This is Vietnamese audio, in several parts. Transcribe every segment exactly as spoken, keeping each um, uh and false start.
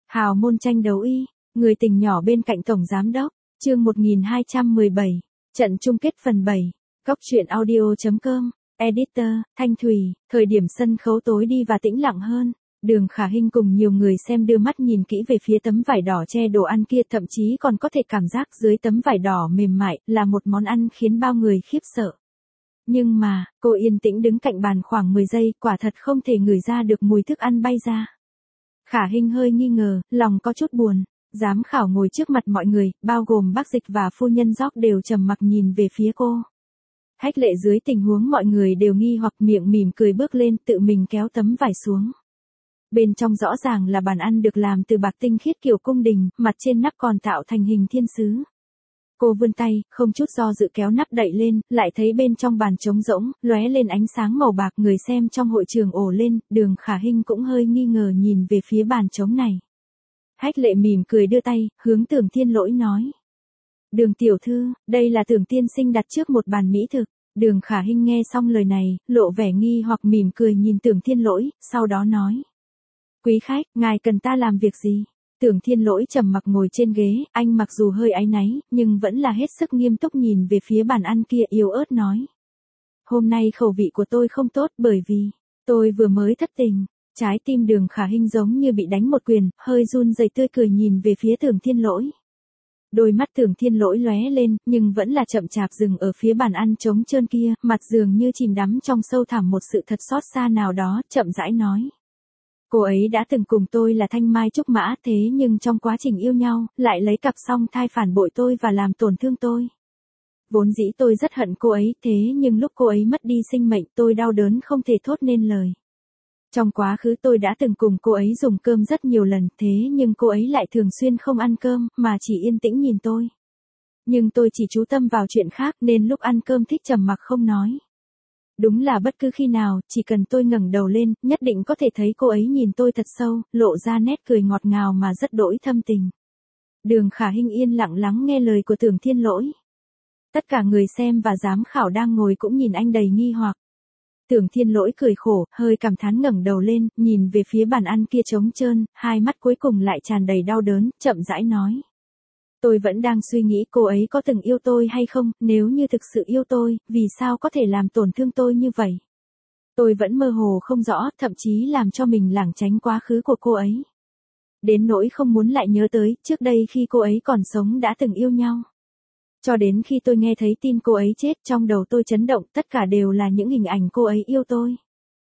Hào môn tranh đấu y, người tình nhỏ bên cạnh tổng giám đốc, chương một nghìn hai trăm mười bảy, trận chung kết phần bảy, Cóc truyện audio chấm com, editor, Thanh Thùy, thời điểm sân khấu tối đi và tĩnh lặng hơn. Đường Khả Hinh cùng nhiều người xem đưa mắt nhìn kỹ về phía tấm vải đỏ che đồ ăn kia, thậm chí còn có thể cảm giác dưới tấm vải đỏ mềm mại là một món ăn khiến bao người khiếp sợ. Nhưng mà, cô yên tĩnh đứng cạnh bàn khoảng mười giây, quả thật không thể ngửi ra được mùi thức ăn bay ra. Khả Hinh hơi nghi ngờ, lòng có chút buồn. Giám khảo ngồi trước mặt mọi người, bao gồm bác Dịch và phu nhân Gióc đều trầm mặc nhìn về phía cô. Hách Lệ dưới tình huống mọi người đều nghi hoặc miệng mỉm cười bước lên, tự mình kéo tấm vải xuống. Bên trong rõ ràng là bàn ăn được làm từ bạc tinh khiết kiểu cung đình, mặt trên nắp còn tạo thành hình thiên sứ. Cô vươn tay, không chút do dự kéo nắp đậy lên, lại thấy bên trong bàn trống rỗng, lóe lên ánh sáng màu bạc. Người xem trong hội trường ồ lên, Đường Khả Hinh cũng hơi nghi ngờ nhìn về phía bàn trống này. Hách Lệ mỉm cười đưa tay, hướng Tưởng Thiên Lỗi nói. Đường tiểu thư, đây là Tưởng tiên sinh đặt trước một bàn mỹ thực. Đường Khả Hinh nghe xong lời này, lộ vẻ nghi hoặc mỉm cười nhìn Tưởng Thiên Lỗi, sau đó nói. Quý khách, ngài cần ta làm việc gì? Tưởng Thiên Lỗi trầm mặc ngồi trên ghế, anh mặc dù hơi áy náy, nhưng vẫn là hết sức nghiêm túc nhìn về phía bàn ăn kia, yếu ớt nói. Hôm nay khẩu vị của tôi không tốt bởi vì, tôi vừa mới thất tình. Trái tim Đường Khả Hinh giống như bị đánh một quyền, hơi run rẩy tươi cười nhìn về phía Tưởng Thiên Lỗi. Đôi mắt Tưởng Thiên Lỗi lóe lên, nhưng vẫn là chậm chạp dừng ở phía bàn ăn trống trơn kia, mặt dường như chìm đắm trong sâu thẳm một sự thật xót xa nào đó, chậm rãi nói. Cô ấy đã từng cùng tôi là thanh mai trúc mã, thế nhưng trong quá trình yêu nhau, lại lấy cặp song thai phản bội tôi và làm tổn thương tôi. Vốn dĩ tôi rất hận cô ấy, thế nhưng lúc cô ấy mất đi sinh mệnh, tôi đau đớn không thể thốt nên lời. Trong quá khứ tôi đã từng cùng cô ấy dùng cơm rất nhiều lần, thế nhưng cô ấy lại thường xuyên không ăn cơm, mà chỉ yên tĩnh nhìn tôi. Nhưng tôi chỉ chú tâm vào chuyện khác nên lúc ăn cơm thích trầm mặc không nói. Đúng là bất cứ khi nào, chỉ cần tôi ngẩng đầu lên, nhất định có thể thấy cô ấy nhìn tôi thật sâu, lộ ra nét cười ngọt ngào mà rất đỗi thâm tình. Đường Khả Hinh yên lặng lắng nghe lời của Tưởng Thiên Lỗi. Tất cả người xem và giám khảo đang ngồi cũng nhìn anh đầy nghi hoặc. Tưởng Thiên Lỗi cười khổ, hơi cảm thán ngẩng đầu lên, nhìn về phía bàn ăn kia trống trơn, hai mắt cuối cùng lại tràn đầy đau đớn, chậm rãi nói. Tôi vẫn đang suy nghĩ cô ấy có từng yêu tôi hay không, nếu như thực sự yêu tôi, vì sao có thể làm tổn thương tôi như vậy? Tôi vẫn mơ hồ không rõ, thậm chí làm cho mình lảng tránh quá khứ của cô ấy. Đến nỗi không muốn lại nhớ tới, trước đây khi cô ấy còn sống đã từng yêu nhau. Cho đến khi tôi nghe thấy tin cô ấy chết, trong đầu tôi chấn động, tất cả đều là những hình ảnh cô ấy yêu tôi.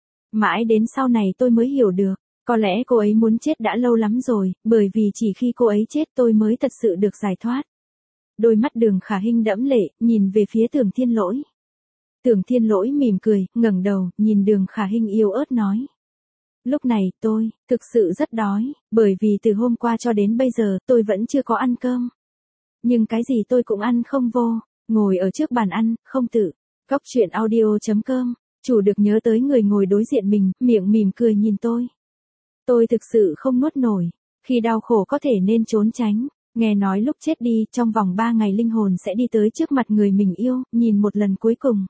Mãi đến sau này tôi mới hiểu được, có lẽ cô ấy muốn chết đã lâu lắm rồi, bởi vì chỉ khi cô ấy chết tôi mới thật sự được giải thoát. Đôi mắt Đường Khả Hinh đẫm lệ, nhìn về phía Tưởng Thiên Lỗi. Tưởng Thiên Lỗi mỉm cười, ngẩng đầu, nhìn Đường Khả Hinh yếu ớt nói. Lúc này, tôi, thực sự rất đói, bởi vì từ hôm qua cho đến bây giờ, tôi vẫn chưa có ăn cơm. Nhưng cái gì tôi cũng ăn không vô, ngồi ở trước bàn ăn, không tự. Cóc truyện audio chấm com, chủ được nhớ tới người ngồi đối diện mình, miệng mỉm cười nhìn tôi. Tôi thực sự không nuốt nổi, khi đau khổ có thể nên trốn tránh, nghe nói lúc chết đi, trong vòng ba ngày linh hồn sẽ đi tới trước mặt người mình yêu, nhìn một lần cuối cùng.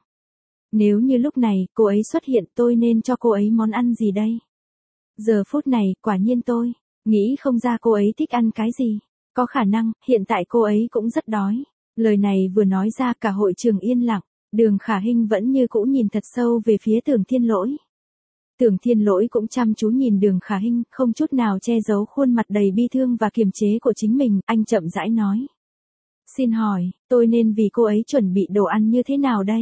Nếu như lúc này, cô ấy xuất hiện, tôi nên cho cô ấy món ăn gì đây? Giờ phút này, quả nhiên tôi, nghĩ không ra cô ấy thích ăn cái gì. Có khả năng, hiện tại cô ấy cũng rất đói. Lời này vừa nói ra cả hội trường yên lặng, Đường Khả Hinh vẫn như cũ nhìn thật sâu về phía Tưởng Thiên Lỗi. Tưởng Thiên Lỗi cũng chăm chú nhìn Đường Khả Hinh, không chút nào che giấu khuôn mặt đầy bi thương và kiềm chế của chính mình, anh chậm rãi nói. Xin hỏi, tôi nên vì cô ấy chuẩn bị đồ ăn như thế nào đây?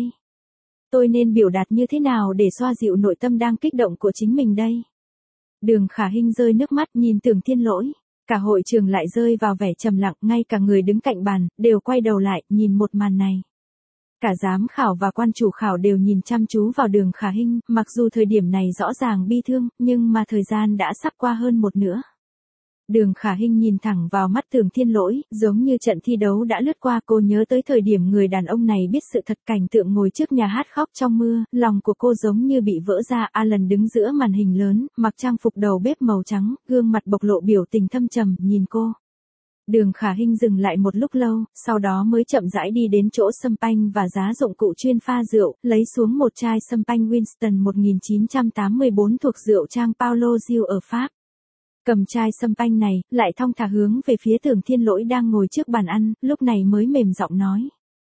Tôi nên biểu đạt như thế nào để xoa dịu nội tâm đang kích động của chính mình đây? Đường Khả Hinh rơi nước mắt nhìn Tưởng Thiên Lỗi. Cả hội trường lại rơi vào vẻ trầm lặng, ngay cả người đứng cạnh bàn, đều quay đầu lại, nhìn một màn này. Cả giám khảo và quan chủ khảo đều nhìn chăm chú vào Đường Khả Hinh, mặc dù thời điểm này rõ ràng bi thương, nhưng mà thời gian đã sắp qua hơn một nửa. Đường Khả Hinh nhìn thẳng vào mắt Tưởng Thiên Lỗi, giống như trận thi đấu đã lướt qua, cô nhớ tới thời điểm người đàn ông này biết sự thật, cảnh tượng ngồi trước nhà hát khóc trong mưa, lòng của cô giống như bị vỡ ra. Alan đứng giữa màn hình lớn, mặc trang phục đầu bếp màu trắng, gương mặt bộc lộ biểu tình thâm trầm, nhìn cô. Đường Khả Hinh dừng lại một lúc lâu, sau đó mới chậm rãi đi đến chỗ sâm panh và giá dụng cụ chuyên pha rượu, lấy xuống một chai sâm panh Winston một nghìn chín trăm tám mươi bốn thuộc rượu trang Paulo Gil ở Pháp. Cầm chai sâm panh này, lại thong thả hướng về phía Tưởng Thiên Lỗi đang ngồi trước bàn ăn, lúc này mới mềm giọng nói.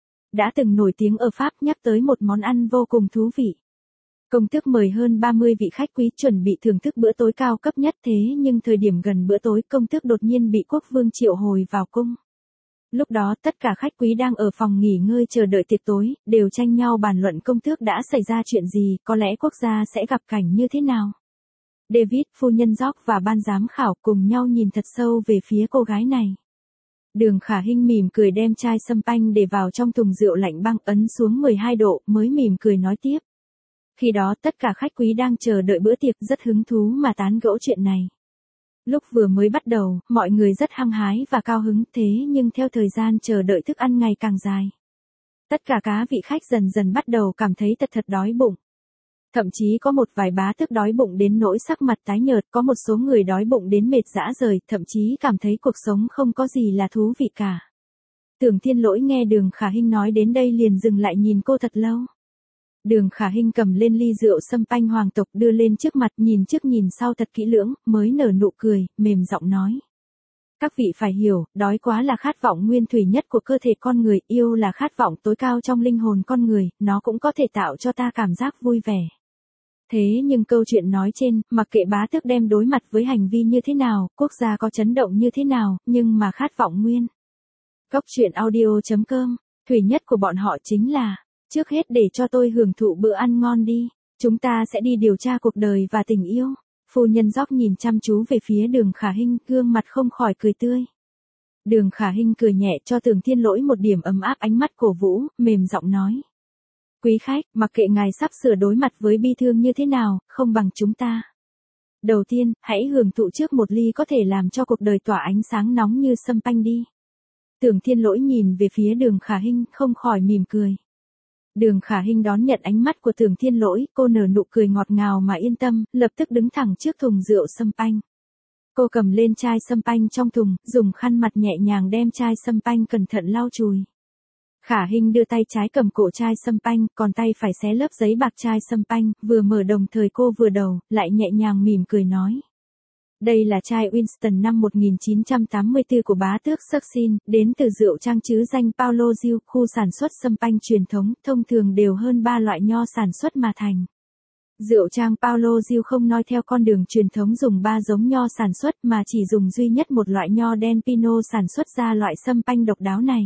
Đã từng nổi tiếng ở Pháp nhắc tới một món ăn vô cùng thú vị. Công tước mời hơn ba mươi vị khách quý chuẩn bị thưởng thức bữa tối cao cấp nhất thế nhưng thời điểm gần bữa tối công tước đột nhiên bị quốc vương triệu hồi vào cung. Lúc đó tất cả khách quý đang ở phòng nghỉ ngơi chờ đợi tiệc tối, đều tranh nhau bàn luận công tước đã xảy ra chuyện gì, có lẽ quốc gia sẽ gặp cảnh như thế nào. David, phu nhân George và ban giám khảo cùng nhau nhìn thật sâu về phía cô gái này. Đường Khả Hinh mỉm cười đem chai sâm panh để vào trong thùng rượu lạnh băng ấn xuống mười hai độ mới mỉm cười nói tiếp. Khi đó tất cả khách quý đang chờ đợi bữa tiệc rất hứng thú mà tán gẫu chuyện này. Lúc vừa mới bắt đầu, mọi người rất hăng hái và cao hứng thế nhưng theo thời gian chờ đợi thức ăn ngày càng dài. Tất cả cá vị khách dần dần bắt đầu cảm thấy thật thật đói bụng. Thậm chí có một vài bá tước đói bụng đến nỗi sắc mặt tái nhợt, có một số người đói bụng đến mệt rã rời, thậm chí cảm thấy cuộc sống không có gì là thú vị cả. Tưởng Thiên Lỗi nghe Đường Khả Hinh nói đến đây liền dừng lại nhìn cô thật lâu. Đường Khả Hinh cầm lên ly rượu sâm panh hoàng tộc đưa lên trước mặt nhìn trước nhìn sau thật kỹ lưỡng, mới nở nụ cười, mềm giọng nói. Các vị phải hiểu, đói quá là khát vọng nguyên thủy nhất của cơ thể con người, yêu là khát vọng tối cao trong linh hồn con người, nó cũng có thể tạo cho ta cảm giác vui vẻ. Thế nhưng câu chuyện nói trên, mặc kệ bá tước đem đối mặt với hành vi như thế nào, quốc gia có chấn động như thế nào, nhưng mà khát vọng nguyên. Cốc truyện audio chấm com, thủy nhất của bọn họ chính là, trước hết để cho tôi hưởng thụ bữa ăn ngon đi, chúng ta sẽ đi điều tra cuộc đời và tình yêu. Phu nhân George nhìn chăm chú về phía Đường Khả Hinh, gương mặt không khỏi cười tươi. Đường Khả Hinh cười nhẹ cho Tưởng Thiên Lỗi một điểm ấm áp ánh mắt cổ vũ, mềm giọng nói. Quý khách, mặc kệ ngài sắp sửa đối mặt với bi thương như thế nào, không bằng chúng ta. Đầu tiên, hãy hưởng thụ trước một ly có thể làm cho cuộc đời tỏa ánh sáng nóng như sâm panh đi. Tưởng Thiên Lỗi nhìn về phía Đường Khả Hinh, không khỏi mỉm cười. Đường Khả Hinh đón nhận ánh mắt của Tưởng Thiên Lỗi, cô nở nụ cười ngọt ngào mà yên tâm, lập tức đứng thẳng trước thùng rượu sâm panh. Cô cầm lên chai sâm panh trong thùng, dùng khăn mặt nhẹ nhàng đem chai sâm panh cẩn thận lau chùi. Khả Hinh đưa tay trái cầm cổ chai sâm panh, còn tay phải xé lớp giấy bạc chai sâm panh, vừa mở đồng thời cô vừa đầu, lại nhẹ nhàng mỉm cười nói. Đây là chai Winston năm một nghìn chín trăm tám mươi tư của bá tước Saxin, đến từ rượu trang trứ danh Paulo Gil, khu sản xuất sâm panh truyền thống, thông thường đều hơn ba loại nho sản xuất mà thành. Rượu trang Paulo Gil không noi theo con đường truyền thống dùng ba giống nho sản xuất mà chỉ dùng duy nhất một loại nho đen Pinot sản xuất ra loại sâm panh độc đáo này.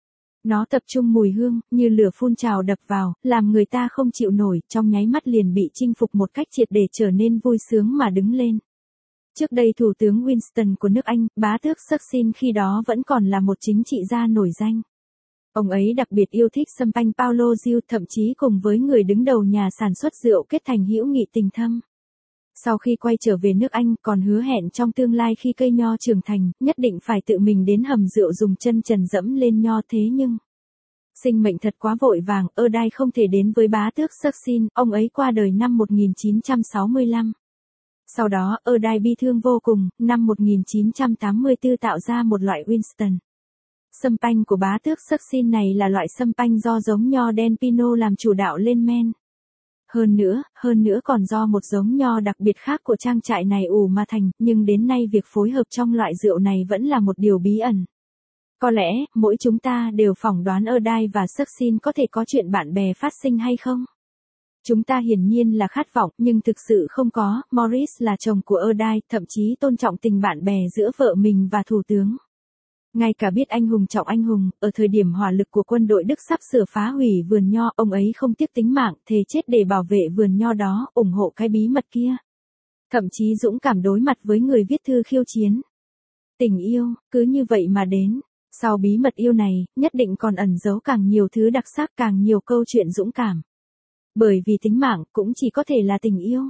Nó tập trung mùi hương, như lửa phun trào đập vào, làm người ta không chịu nổi, trong nháy mắt liền bị chinh phục một cách triệt để trở nên vui sướng mà đứng lên. Trước đây Thủ tướng Winston của nước Anh, bá tước Saxin khi đó vẫn còn là một chính trị gia nổi danh. Ông ấy đặc biệt yêu thích sâm panh Paulo Gil, thậm chí cùng với người đứng đầu nhà sản xuất rượu kết thành hữu nghị tình thâm. Sau khi quay trở về nước Anh còn hứa hẹn trong tương lai khi cây nho trưởng thành, nhất định phải tự mình đến hầm rượu dùng chân trần dẫm lên nho thế nhưng... Sinh mệnh thật quá vội vàng, Erdai không thể đến với bá tước Saxin, ông ấy qua đời năm một nghìn chín trăm sáu mươi lăm. Sau đó, Erdai bi thương vô cùng, năm một nghìn chín trăm tám mươi tư tạo ra một loại Winston. Sâm panh của bá tước Saxin này là loại sâm panh do giống nho đen Pinot làm chủ đạo lên men. Hơn nữa, hơn nữa còn do một giống nho đặc biệt khác của trang trại này ủ mà thành, nhưng đến nay việc phối hợp trong loại rượu này vẫn là một điều bí ẩn. Có lẽ, mỗi chúng ta đều phỏng đoán Erdai và Saxin có thể có chuyện bạn bè phát sinh hay không? Chúng ta hiển nhiên là khát vọng, nhưng thực sự không có, Maurice là chồng của Erdai, thậm chí tôn trọng tình bạn bè giữa vợ mình và thủ tướng. Ngay cả biết anh hùng trọng anh hùng, ở thời điểm hỏa lực của quân đội Đức sắp sửa phá hủy vườn nho, ông ấy không tiếc tính mạng, thề chết để bảo vệ vườn nho đó, ủng hộ cái bí mật kia. Thậm chí dũng cảm đối mặt với người viết thư khiêu chiến. Tình yêu, cứ như vậy mà đến. Sau bí mật yêu này, nhất định còn ẩn giấu càng nhiều thứ đặc sắc, càng nhiều câu chuyện dũng cảm. Bởi vì tính mạng cũng chỉ có thể là tình yêu.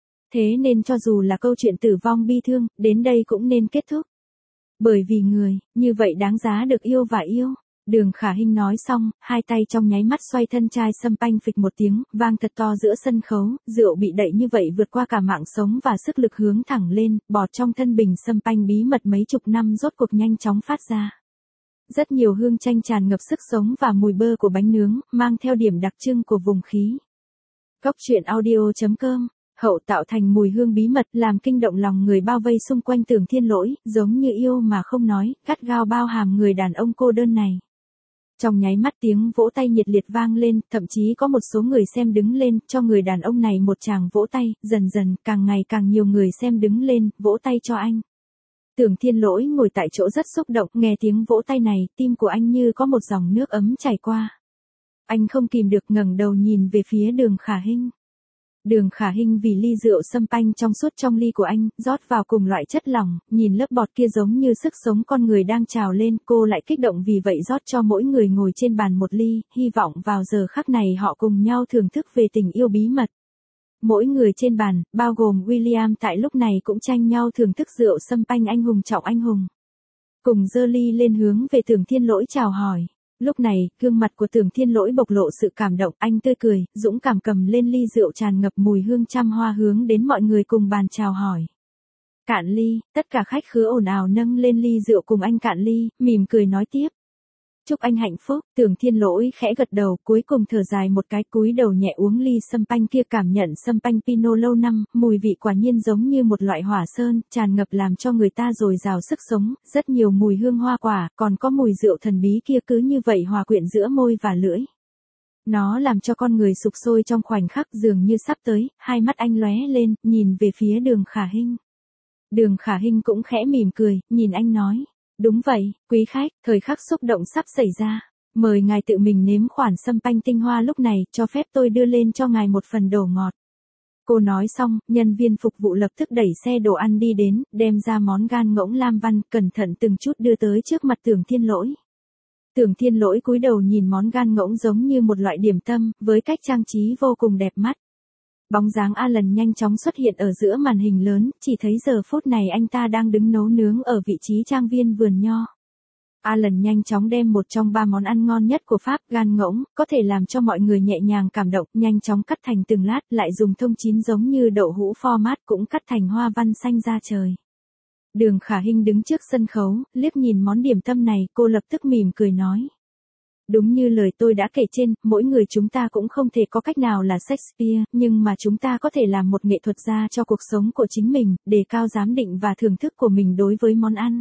Thế nên cho dù là câu chuyện tử vong bi thương, đến đây cũng nên kết thúc. Bởi vì người, như vậy đáng giá được yêu và yêu. Đường Khả Hinh nói xong, hai tay trong nháy mắt xoay thân chai sâm panh phịch một tiếng, vang thật to giữa sân khấu, rượu bị đẩy như vậy vượt qua cả mạng sống và sức lực hướng thẳng lên, bọt trong thân bình sâm panh bí mật mấy chục năm rốt cuộc nhanh chóng phát ra. Rất nhiều hương chanh tràn ngập sức sống và mùi bơ của bánh nướng, mang theo điểm đặc trưng của vùng khí. Cốc truyện audio chấm com hậu tạo thành mùi hương bí mật làm kinh động lòng người bao vây xung quanh Tưởng Thiên Lỗi, giống như yêu mà không nói, gắt gao bao hàm người đàn ông cô đơn này. Trong nháy mắt tiếng vỗ tay nhiệt liệt vang lên, thậm chí có một số người xem đứng lên, cho người đàn ông này một tràng vỗ tay, dần dần, càng ngày càng nhiều người xem đứng lên, vỗ tay cho anh. Tưởng Thiên Lỗi ngồi tại chỗ rất xúc động, nghe tiếng vỗ tay này, tim của anh như có một dòng nước ấm chảy qua. Anh không kìm được ngẩng đầu nhìn về phía Đường Khả Hinh. Đường Khả Hinh vì ly rượu sâm panh trong suốt trong ly của anh, rót vào cùng loại chất lỏng, nhìn lớp bọt kia giống như sức sống con người đang trào lên, cô lại kích động vì vậy rót cho mỗi người ngồi trên bàn một ly, hy vọng vào giờ khắc này họ cùng nhau thưởng thức về tình yêu bí mật. Mỗi người trên bàn, bao gồm William tại lúc này cũng tranh nhau thưởng thức rượu sâm panh anh hùng trọng anh hùng. Cùng giơ ly lên hướng về Tưởng Thiên Lỗi chào hỏi. Lúc này, gương mặt của Tưởng Thiên Lỗi bộc lộ sự cảm động, anh tươi cười, dũng cảm cầm lên ly rượu tràn ngập mùi hương trăm hoa hướng đến mọi người cùng bàn chào hỏi. Cạn ly, tất cả khách khứa ồn ào nâng lên ly rượu cùng anh cạn ly, mỉm cười nói tiếp. Chúc anh hạnh phúc, Tưởng Thiên Lỗi khẽ gật đầu, cuối cùng thở dài một cái, cúi đầu nhẹ uống ly sâm panh kia, cảm nhận sâm panh Pinot lâu năm, mùi vị quả nhiên giống như một loại hỏa sơn, tràn ngập làm cho người ta dồi dào sức sống, rất nhiều mùi hương hoa quả, còn có mùi rượu thần bí kia cứ như vậy hòa quyện giữa môi và lưỡi. Nó làm cho con người sục sôi trong khoảnh khắc, dường như sắp tới, hai mắt anh lóe lên, nhìn về phía Đường Khả Hinh. Đường Khả Hinh cũng khẽ mỉm cười, nhìn anh nói. Đúng vậy, quý khách, thời khắc xúc động sắp xảy ra. Mời ngài tự mình nếm khoản sâm panh tinh hoa lúc này, cho phép tôi đưa lên cho ngài một phần đồ ngọt. Cô nói xong, nhân viên phục vụ lập tức đẩy xe đồ ăn đi đến, đem ra món gan ngỗng lam văn, cẩn thận từng chút đưa tới trước mặt Tưởng Thiên Lỗi. Tưởng Thiên Lỗi cúi đầu nhìn món gan ngỗng giống như một loại điểm tâm, với cách trang trí vô cùng đẹp mắt. Bóng dáng Alan nhanh chóng xuất hiện ở giữa màn hình lớn, chỉ thấy giờ phút này anh ta đang đứng nấu nướng ở vị trí trang viên vườn nho. Alan nhanh chóng đem một trong ba món ăn ngon nhất của Pháp, gan ngỗng, có thể làm cho mọi người nhẹ nhàng cảm động, nhanh chóng cắt thành từng lát, lại dùng thông chín giống như đậu hũ format cũng cắt thành hoa văn xanh da trời. Đường Khả Hinh đứng trước sân khấu, liếc nhìn món điểm tâm này, cô lập tức mỉm cười nói. Đúng như lời tôi đã kể trên, mỗi người chúng ta cũng không thể có cách nào là Shakespeare, nhưng mà chúng ta có thể làm một nghệ thuật gia cho cuộc sống của chính mình, đề cao giám định và thưởng thức của mình đối với món ăn.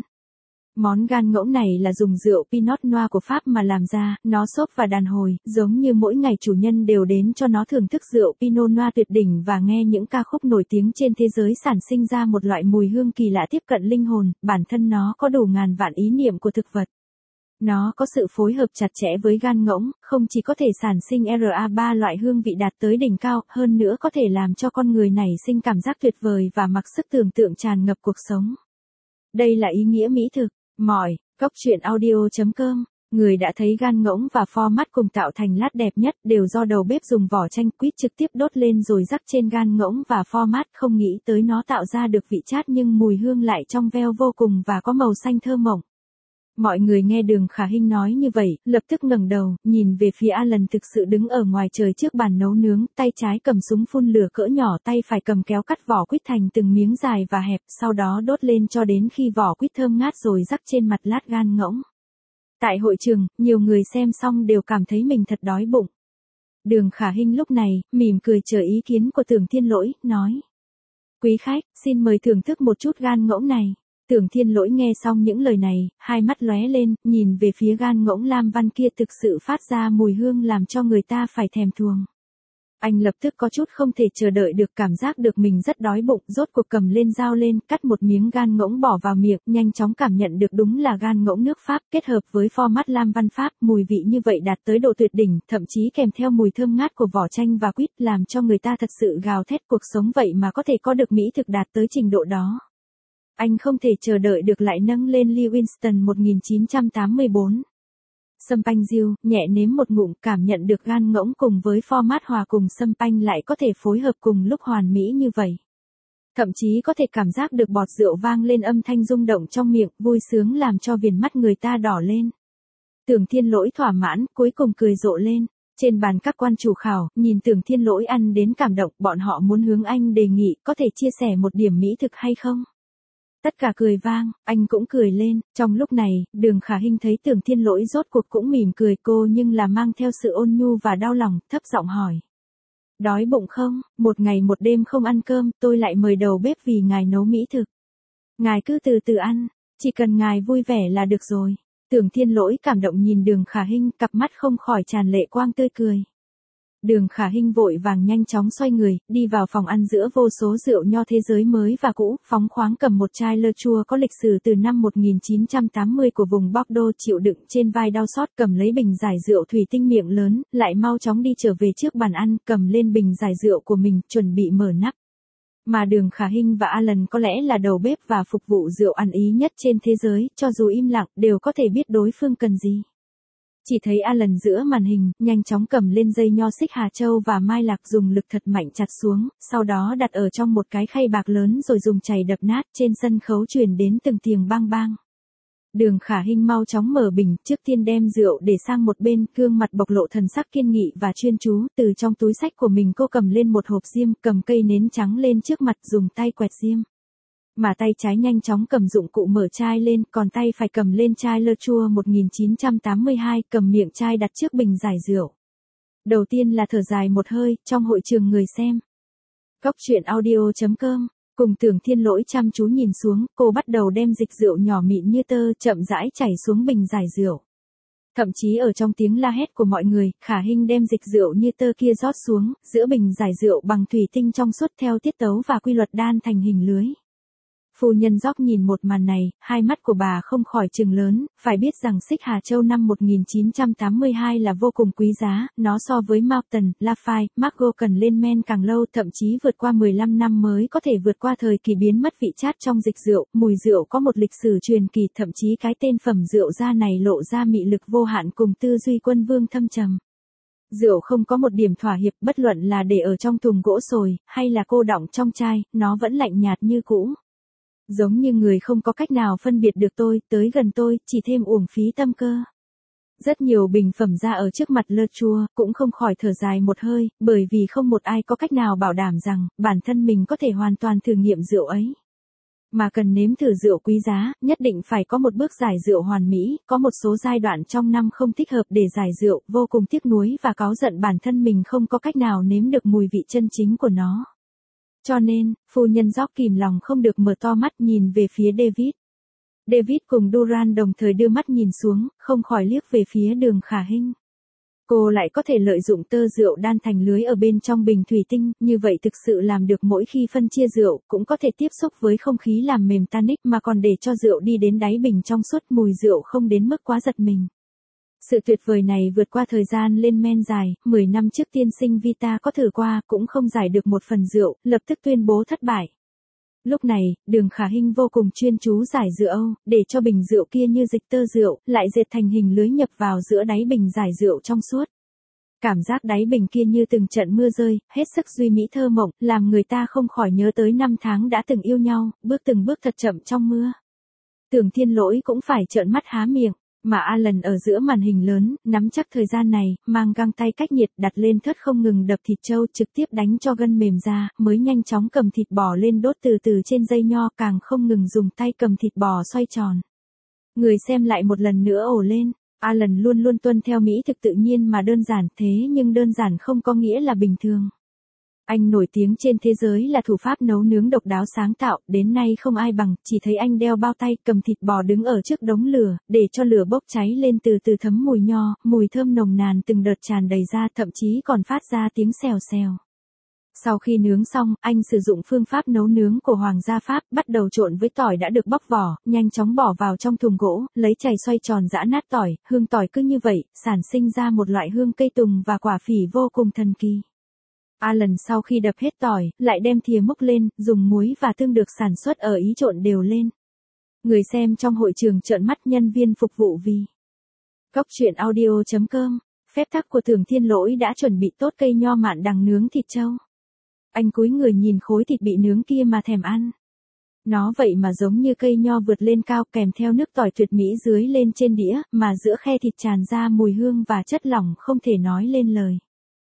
Món gan ngỗng này là dùng rượu Pinot Noir của Pháp mà làm ra, nó xốp và đàn hồi, giống như mỗi ngày chủ nhân đều đến cho nó thưởng thức rượu Pinot Noir tuyệt đỉnh và nghe những ca khúc nổi tiếng trên thế giới, sản sinh ra một loại mùi hương kỳ lạ tiếp cận linh hồn, bản thân nó có đủ ngàn vạn ý niệm của thực vật. Nó có sự phối hợp chặt chẽ với gan ngỗng, không chỉ có thể sản sinh rờ a ba loại hương vị đạt tới đỉnh cao, hơn nữa có thể làm cho con người nảy sinh cảm giác tuyệt vời và mặc sức tưởng tượng tràn ngập cuộc sống. Đây là ý nghĩa mỹ thực. Mỏi, góc truyện audio chấm com, người đã thấy gan ngỗng và format cùng tạo thành lát đẹp nhất, đều do đầu bếp dùng vỏ chanh quýt trực tiếp đốt lên rồi rắc trên gan ngỗng và format, không nghĩ tới nó tạo ra được vị chát nhưng mùi hương lại trong veo vô cùng và có màu xanh thơ mộng. Mọi người nghe Đường Khả Hinh nói như vậy, lập tức ngẩng đầu, nhìn về phía Alan thực sự đứng ở ngoài trời trước bàn nấu nướng, tay trái cầm súng phun lửa cỡ nhỏ, tay phải cầm kéo cắt vỏ quýt thành từng miếng dài và hẹp, sau đó đốt lên cho đến khi vỏ quýt thơm ngát rồi rắc trên mặt lát gan ngỗng. Tại hội trường, nhiều người xem xong đều cảm thấy mình thật đói bụng. Đường Khả Hinh lúc này, mỉm cười chờ ý kiến của Tưởng Thiên Lỗi, nói. Quý khách, xin mời thưởng thức một chút gan ngỗng này. Tưởng Thiên Lỗi nghe xong những lời này, hai mắt lóe lên, nhìn về phía gan ngỗng lam văn kia thực sự phát ra mùi hương làm cho người ta phải thèm thuồng. Anh lập tức có chút không thể chờ đợi được, cảm giác được mình rất đói bụng, rốt cuộc cầm lên dao lên, cắt một miếng gan ngỗng bỏ vào miệng, nhanh chóng cảm nhận được đúng là gan ngỗng nước Pháp, kết hợp với format lam văn Pháp, mùi vị như vậy đạt tới độ tuyệt đỉnh, thậm chí kèm theo mùi thơm ngát của vỏ chanh và quýt, làm cho người ta thật sự gào thét cuộc sống vậy mà có thể có được mỹ thực đạt tới trình độ đó. Anh không thể chờ đợi được lại nâng lên ly Winston một nghìn chín trăm tám mươi bốn. Sâm panh diêu, nhẹ nếm một ngụm, cảm nhận được gan ngỗng cùng với format hòa cùng sâm panh lại có thể phối hợp cùng lúc hoàn mỹ như vậy. Thậm chí có thể cảm giác được bọt rượu vang lên, âm thanh rung động trong miệng, vui sướng làm cho viền mắt người ta đỏ lên. Tưởng Thiên Lỗi thỏa mãn, cuối cùng cười rộ lên. Trên bàn các quan chủ khảo, nhìn Tưởng Thiên Lỗi ăn đến cảm động, bọn họ muốn hướng anh đề nghị, có thể chia sẻ một điểm mỹ thực hay không? Tất cả cười vang, anh cũng cười lên, trong lúc này, Đường Khả Hinh thấy Tưởng Thiên Lỗi rốt cuộc cũng mỉm cười cô nhưng là mang theo sự ôn nhu và đau lòng, thấp giọng hỏi. Đói bụng không? Một ngày một đêm không ăn cơm, tôi lại mời đầu bếp vì ngài nấu mỹ thực. Ngài cứ từ từ ăn, chỉ cần ngài vui vẻ là được rồi. Tưởng Thiên Lỗi cảm động nhìn Đường Khả Hinh, cặp mắt không khỏi tràn lệ quang tươi cười. Đường Khả Hinh vội vàng nhanh chóng xoay người, đi vào phòng ăn giữa vô số rượu nho thế giới mới và cũ, phóng khoáng cầm một chai lơ chua có lịch sử từ năm một nghìn chín trăm tám mươi của vùng Bordeaux chịu đựng trên vai đau xót, cầm lấy bình giải rượu thủy tinh miệng lớn, lại mau chóng đi trở về trước bàn ăn, cầm lên bình giải rượu của mình, chuẩn bị mở nắp. Mà Đường Khả Hinh và Alan có lẽ là đầu bếp và phục vụ rượu ăn ý nhất trên thế giới, cho dù im lặng, đều có thể biết đối phương cần gì. Chỉ thấy Alan giữa màn hình, nhanh chóng cầm lên dây nho xích Hà Châu và Mai Lạc dùng lực thật mạnh chặt xuống, sau đó đặt ở trong một cái khay bạc lớn rồi dùng chày đập nát, trên sân khấu truyền đến từng tiếng bang bang. Đường Khả Hinh mau chóng mở bình, trước tiên đem rượu để sang một bên, gương mặt bộc lộ thần sắc kiên nghị và chuyên chú, từ trong túi xách của mình cô cầm lên một hộp diêm, cầm cây nến trắng lên trước mặt dùng tay quẹt diêm. Mà tay trái nhanh chóng cầm dụng cụ mở chai lên, còn tay phải cầm lên chai lơ chua một nghìn chín trăm tám mươi hai, cầm miệng chai đặt trước bình giải rượu. Đầu tiên là thở dài một hơi, trong hội trường người xem. Cóc truyện audio chấm com, cùng Tưởng Thiên Lỗi chăm chú nhìn xuống, cô bắt đầu đem dịch rượu nhỏ mịn như tơ, chậm rãi chảy xuống bình giải rượu. Thậm chí ở trong tiếng la hét của mọi người, Khả Hinh đem dịch rượu như tơ kia rót xuống, giữa bình giải rượu bằng thủy tinh trong suốt theo tiết tấu và quy luật đan thành hình lưới. Phu nhân Gióc nhìn một màn này, hai mắt của bà không khỏi trừng lớn, phải biết rằng xích Hà Châu năm một nghìn chín trăm tám mươi hai là vô cùng quý giá, nó so với Mountain, Lafite, Margaux cần lên men càng lâu, thậm chí vượt qua mười lăm năm mới có thể vượt qua thời kỳ biến mất vị chát trong dịch rượu, mùi rượu có một lịch sử truyền kỳ, thậm chí cái tên phẩm rượu ra này lộ ra mị lực vô hạn cùng tư duy quân vương thâm trầm. Rượu không có một điểm thỏa hiệp, bất luận là để ở trong thùng gỗ sồi, hay là cô đọng trong chai, nó vẫn lạnh nhạt như cũ. Giống như người không có cách nào phân biệt được tôi, tới gần tôi, chỉ thêm uổng phí tâm cơ. Rất nhiều bình phẩm ra ở trước mặt lơ chua, cũng không khỏi thở dài một hơi, bởi vì không một ai có cách nào bảo đảm rằng, bản thân mình có thể hoàn toàn thử nghiệm rượu ấy. Mà cần nếm thử rượu quý giá, nhất định phải có một bước giải rượu hoàn mỹ, có một số giai đoạn trong năm không thích hợp để giải rượu, vô cùng tiếc nuối và cáu giận bản thân mình không có cách nào nếm được mùi vị chân chính của nó. Cho nên, phu nhân Gióc kìm lòng không được mở to mắt nhìn về phía David. David cùng Duran đồng thời đưa mắt nhìn xuống, không khỏi liếc về phía Đường Khả Hinh. Cô lại có thể lợi dụng tơ rượu đan thành lưới ở bên trong bình thủy tinh, như vậy thực sự làm được mỗi khi phân chia rượu, cũng có thể tiếp xúc với không khí làm mềm tannic mà còn để cho rượu đi đến đáy bình trong suốt, mùi rượu không đến mức quá giật mình. Sự tuyệt vời này vượt qua thời gian lên men dài, mười năm trước tiên sinh Vita có thử qua, cũng không giải được một phần rượu, lập tức tuyên bố thất bại. Lúc này, Đường Khả Hinh vô cùng chuyên chú giải rượu, để cho bình rượu kia như dịch tơ rượu, lại dệt thành hình lưới nhập vào giữa đáy bình giải rượu trong suốt. Cảm giác đáy bình kia như từng trận mưa rơi, hết sức duy mỹ thơ mộng, làm người ta không khỏi nhớ tới năm tháng đã từng yêu nhau, bước từng bước thật chậm trong mưa. Tưởng Thiên Lỗi cũng phải trợn mắt há miệng. Mà Alan ở giữa màn hình lớn, nắm chắc thời gian này, mang găng tay cách nhiệt đặt lên thớt không ngừng đập thịt trâu trực tiếp đánh cho gân mềm ra, mới nhanh chóng cầm thịt bò lên đốt từ từ trên dây nho, càng không ngừng dùng tay cầm thịt bò xoay tròn. Người xem lại một lần nữa ồ lên, Alan luôn luôn tuân theo mỹ thực tự nhiên mà đơn giản, thế nhưng đơn giản không có nghĩa là bình thường. Anh nổi tiếng trên thế giới là thủ pháp nấu nướng độc đáo sáng tạo, đến nay không ai bằng, chỉ thấy anh đeo bao tay, cầm thịt bò đứng ở trước đống lửa, để cho lửa bốc cháy lên từ từ thấm mùi nho, mùi thơm nồng nàn từng đợt tràn đầy ra, thậm chí còn phát ra tiếng xèo xèo. Sau khi nướng xong, anh sử dụng phương pháp nấu nướng của Hoàng gia Pháp, bắt đầu trộn với tỏi đã được bóc vỏ, nhanh chóng bỏ vào trong thùng gỗ, lấy chày xoay tròn giã nát tỏi, hương tỏi cứ như vậy, sản sinh ra một loại hương cây tùng và quả phỉ vô cùng thần kỳ. Alan sau khi đập hết tỏi, lại đem thìa múc lên, dùng muối và tương được sản xuất ở Ý trộn đều lên. Người xem trong hội trường trợn mắt, nhân viên phục vụ vì. Cóc truyện audio chấm com, phép tắc của Tưởng Thiên Lỗi đã chuẩn bị tốt cây nho mạn đằng nướng thịt trâu. Anh cúi người nhìn khối thịt bị nướng kia mà thèm ăn. Nó vậy mà giống như cây nho vượt lên cao, kèm theo nước tỏi tuyệt mỹ dưới lên trên đĩa, mà giữa khe thịt tràn ra mùi hương và chất lỏng không thể nói lên lời.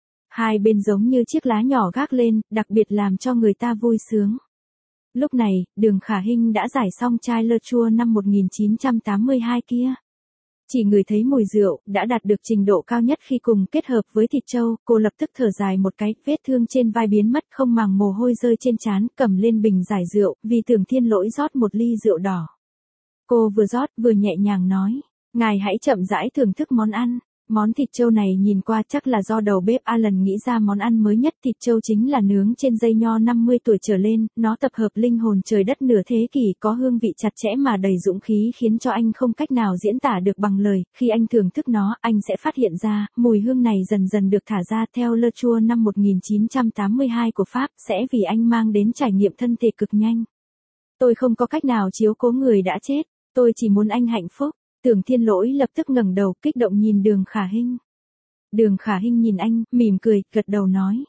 Hai bên giống như chiếc lá nhỏ gác lên, đặc biệt làm cho người ta vui sướng. Lúc này, Đường Khả Hinh đã giải xong chai lơ chua năm một nghìn chín trăm tám mươi hai kia. Chỉ ngửi thấy mùi rượu, đã đạt được trình độ cao nhất khi cùng kết hợp với thịt trâu, cô lập tức thở dài một cái, vết thương trên vai biến mất, không màng mồ hôi rơi trên trán, cầm lên bình giải rượu, vì Tưởng Thiên Lỗi rót một ly rượu đỏ. Cô vừa rót, vừa nhẹ nhàng nói, ngài hãy chậm rãi thưởng thức món ăn. Món thịt trâu này nhìn qua chắc là do đầu bếp Alan nghĩ ra món ăn mới nhất. Thịt trâu chính là nướng trên dây nho năm mươi tuổi trở lên, nó tập hợp linh hồn trời đất nửa thế kỷ, có hương vị chặt chẽ mà đầy dũng khí khiến cho anh không cách nào diễn tả được bằng lời. Khi anh thưởng thức nó, anh sẽ phát hiện ra, mùi hương này dần dần được thả ra theo Le Chua năm một nghìn chín trăm tám mươi hai của Pháp, sẽ vì anh mang đến trải nghiệm thân thể cực nhanh. Tôi không có cách nào chiếu cố người đã chết, tôi chỉ muốn anh hạnh phúc. Tưởng Thiên Lỗi lập tức ngẩng đầu, kích động nhìn Đường Khả Hinh. Đường Khả Hinh nhìn anh, mỉm cười, gật đầu nói.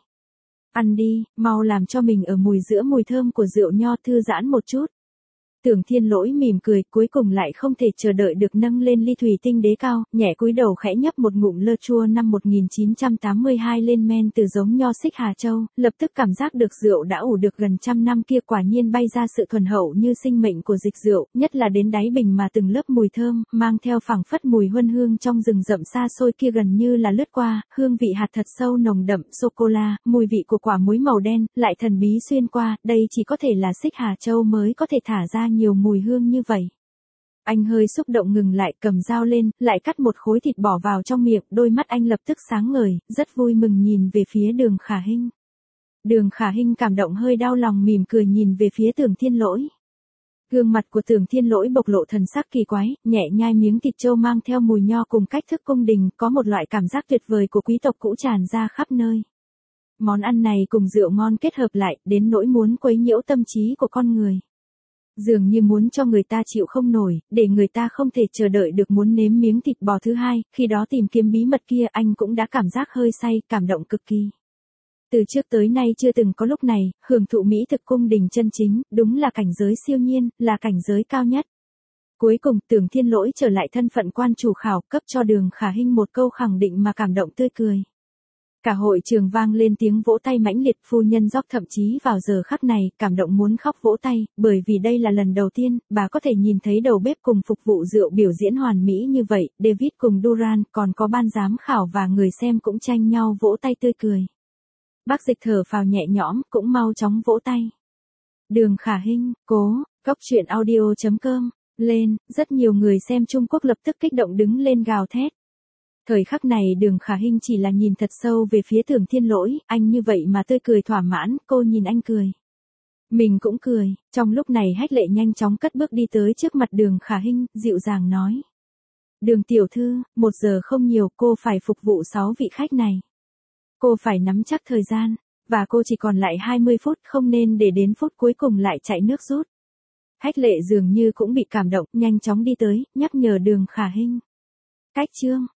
Ăn đi, mau làm cho mình ở mùi giữa mùi thơm của rượu nho thư giãn một chút. Tưởng Thiên Lỗi mỉm cười, cuối cùng lại không thể chờ đợi được nâng lên ly thủy tinh đế cao, nhẹ cúi đầu khẽ nhấp một ngụm Le Chua năm một nghìn chín trăm tám mươi hai lên men từ giống nho xích Hà Châu, lập tức cảm giác được rượu đã ủ được gần trăm năm kia quả nhiên bay ra sự thuần hậu như sinh mệnh của dịch rượu, nhất là đến đáy bình mà từng lớp mùi thơm, mang theo phảng phất mùi huân hương trong rừng rậm xa xôi kia gần như là lướt qua, hương vị hạt thật sâu nồng đậm, sô-cô-la, mùi vị của quả muối màu đen, lại thần bí xuyên qua, đây chỉ có thể là xích Hà Châu mới có thể thả ra nhiều mùi mùi hương như vậy. Anh hơi xúc động ngừng lại, cầm dao lên, lại cắt một khối thịt bỏ vào trong miệng, đôi mắt anh lập tức sáng ngời, rất vui mừng nhìn về phía Đường Khả Hinh. Đường Khả Hinh cảm động hơi đau lòng mỉm cười nhìn về phía Tưởng Thiên Lỗi. Gương mặt của Tưởng Thiên Lỗi bộc lộ thần sắc kỳ quái, nhẹ nhai miếng thịt trâu mang theo mùi nho cùng cách thức cung đình, có một loại cảm giác tuyệt vời của quý tộc cũ tràn ra khắp nơi. Món ăn này cùng rượu ngon kết hợp lại, đến nỗi muốn quấy nhiễu tâm trí của con người. Dường như muốn cho người ta chịu không nổi, để người ta không thể chờ đợi được muốn nếm miếng thịt bò thứ hai, khi đó tìm kiếm bí mật kia anh cũng đã cảm giác hơi say, cảm động cực kỳ. Từ trước tới nay chưa từng có lúc này, hưởng thụ mỹ thực cung đình chân chính, đúng là cảnh giới siêu nhiên, là cảnh giới cao nhất. Cuối cùng, Tưởng Thiên Lỗi trở lại thân phận quan chủ khảo, cấp cho Đường Khả Hinh một câu khẳng định mà cảm động tươi cười. Cả hội trường vang lên tiếng vỗ tay mãnh liệt, phu nhân Jock thậm chí vào giờ khắc này, cảm động muốn khóc vỗ tay, bởi vì đây là lần đầu tiên, bà có thể nhìn thấy đầu bếp cùng phục vụ rượu biểu diễn hoàn mỹ như vậy, David cùng Duran, còn có ban giám khảo và người xem cũng tranh nhau vỗ tay tươi cười. Bác Dịch thở phào nhẹ nhõm, cũng mau chóng vỗ tay. Đường Khả Hinh, cố, Cóc truyện audio chấm com, lên, rất nhiều người xem Trung Quốc lập tức kích động đứng lên gào thét. Thời khắc này Đường Khả Hinh chỉ là nhìn thật sâu về phía Tưởng Thiên Lỗi, anh như vậy mà tươi cười thỏa mãn, cô nhìn anh cười. Mình cũng cười, trong lúc này Hách Lệ nhanh chóng cất bước đi tới trước mặt Đường Khả Hinh, dịu dàng nói. Đường tiểu thư, một giờ không nhiều, cô phải phục vụ sáu vị khách này. Cô phải nắm chắc thời gian, và cô chỉ còn lại hai mươi phút, không nên để đến phút cuối cùng lại chạy nước rút. Hách Lệ dường như cũng bị cảm động, nhanh chóng đi tới, nhắc nhở Đường Khả Hinh. Cách chương